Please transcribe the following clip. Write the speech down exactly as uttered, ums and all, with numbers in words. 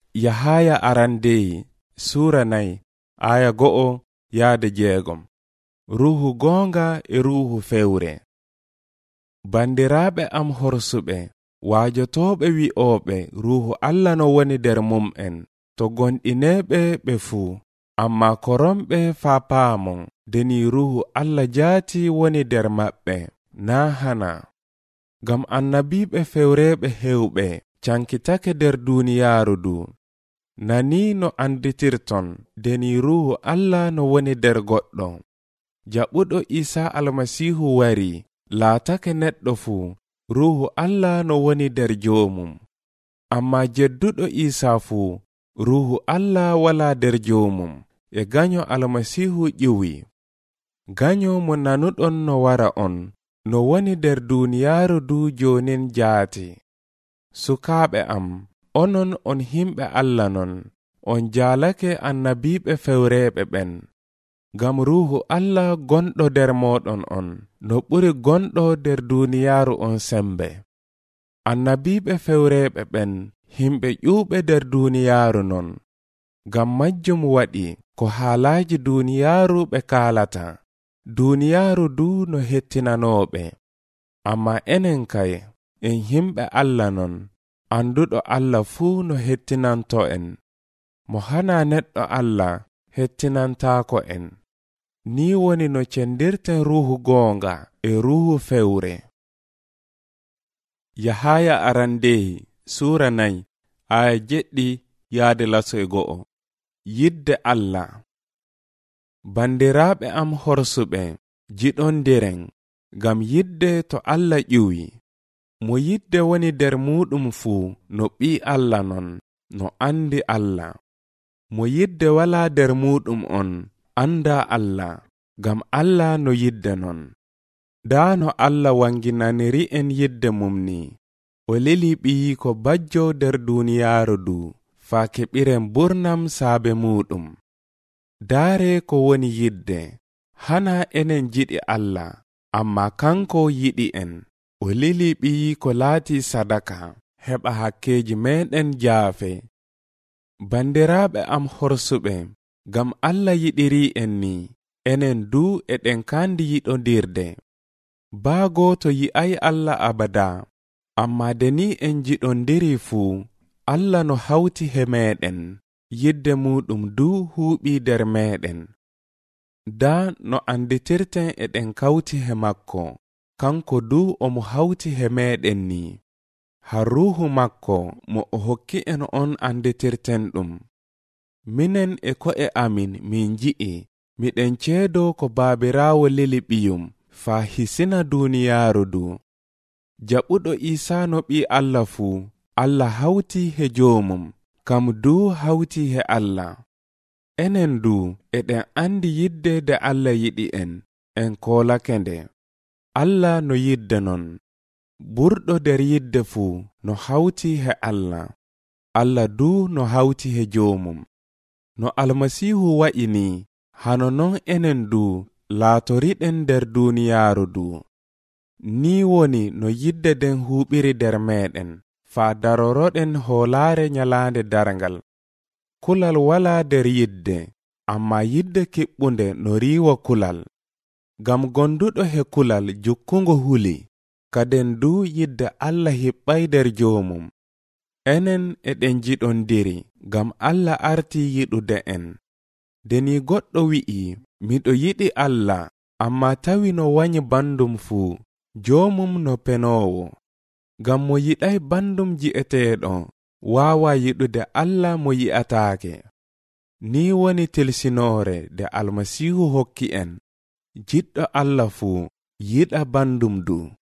Yahaya arandeyi sura nayi aya go'o yaade jeegom. Ruhu gonga e ruhu fewre. Bandiraɓe am horsuɓe, waajotoɓe wi'oɓe ruhu Allah no woni der mum en, to gonɗineɓe ɓe fuu, amma koromɓe faa paamon, deni ruhu Allah jaati woni der maɓɓe, na hana. Gam annabiɓe fewreɓe hewɓe cankitake der duniyaaru du. Nani no anditirton, deni ruhu Allah no woni der goɗɗo. Jaɓuɗo Isa almasihu wari, laatake neɗɗo fuu, ruhu Allah no woni der joomum. Amma jedduɗo Isa fuu, ruhu Allah wala der joomum, e ganyo almasihu ƴiwi. Ganyo mo nanuɗon no wara on, no woni der duniyaaru du jonin jaati. Sukaaɓe am, onon on himɓe Allah non, on jaalake annabiɓe fewreɓe ɓen. Gam ruhu Allah gonɗo der moɗon on, no ɓuri gonɗo der duniyaaru on sembe. Annabiɓe fewreɓe ɓen, himɓe ƴuuɓe der duniyaaru non. Gam majjum waɗi ko haalaaji duniyaaru ɓe kaalata, duniyaaru du no hettinanoɓe. Amma enen kay, en himɓe Allah non, anduɗo Allah fuu no hettinanto en. Mo hana neɗɗo Allah hettinantaako en. Ni woni no cendirten ruhu goonga e ruhu fewre. Yahaya arandeyi sura nayi aya jeɗɗi yaade laso e go'o. Yidde Allah. Bandiraɓe am horsuɓe, jiɗondiren, gam yidde to Allah ƴiwi. Mo yidde woni der muɗum fuu no ɓi Allah non, no andi Allah. Mo yidde wala der muɗum on, anda Allah, gam Allah no yidde non. Da no Allah wanginaniri en yidde mum ni, o leli ɓiyi ko bajjo der duniyaaru du, faa keɓiren burnam saabe muɗum. Daare ko woni yidde, hana enen jiɗi Allah, amma kanko yiɗi en. O leli ɓiyi ko laati sadaka, heɓa hakkeji meɗen jaafe. Bandiraɓe am horsuɓe, gam Allah yiɗiri en ni, enen du eɗen kandi yiɗodirde. Baa gooto yi'ay Allah abada, amma deni en jiɗondiri fuu, Allah no hawti he meɗen, yidde muɗum du huuɓi der meɗen. Da no anditirten eɗen kawti he makko, kanko du omo hawti he meɗen ni. Har ruhu makko mo o hokki en on anditirten ɗum. Minen e ko'e amin min ji'i, miɗen ceedo ko baabirawo leli ɓiyum, faa hisina duniyaaru du. Jaɓuɗo Isa no ɓi Allah fuu, Allah hawti he joomum, kam du hawti he Allah. Enen du eɗen andi yidde de Allah yiɗi en, en koolake nde. Allah no yidde non. Burɗo der yidde fuu no hawti he Allah. Allah du no hawti he joomum. No almasihu wa'i ni, hano non enen du laatoriɗen der duniyaaru du. Ni woni no yidde den huuɓiri der meɗen, faa daroroɗen hoolaare nyalaande darngal. Kulal wala der yidde, amma yidde kiɓɓunde no riiwa kulal. Gam gonduɗo he kulal jukkungo huli, kaden du yidde Allah hiɓɓay der joomum. Enen eɗen jiɗondiri, gam Allah arti yiɗude en. Deni goɗɗo wi'i, miɗo yiɗi Allah, amma tawi no wanyi bandum fuu, joomum no penowo. Gam mo yiɗay bandum ji'eteeɗo, waawa yiɗude Allah mo yi'ataake. Ni woni tilsinoore de almasihu hokki en. Jiɗɗo Allah fuu yiɗa bandum du.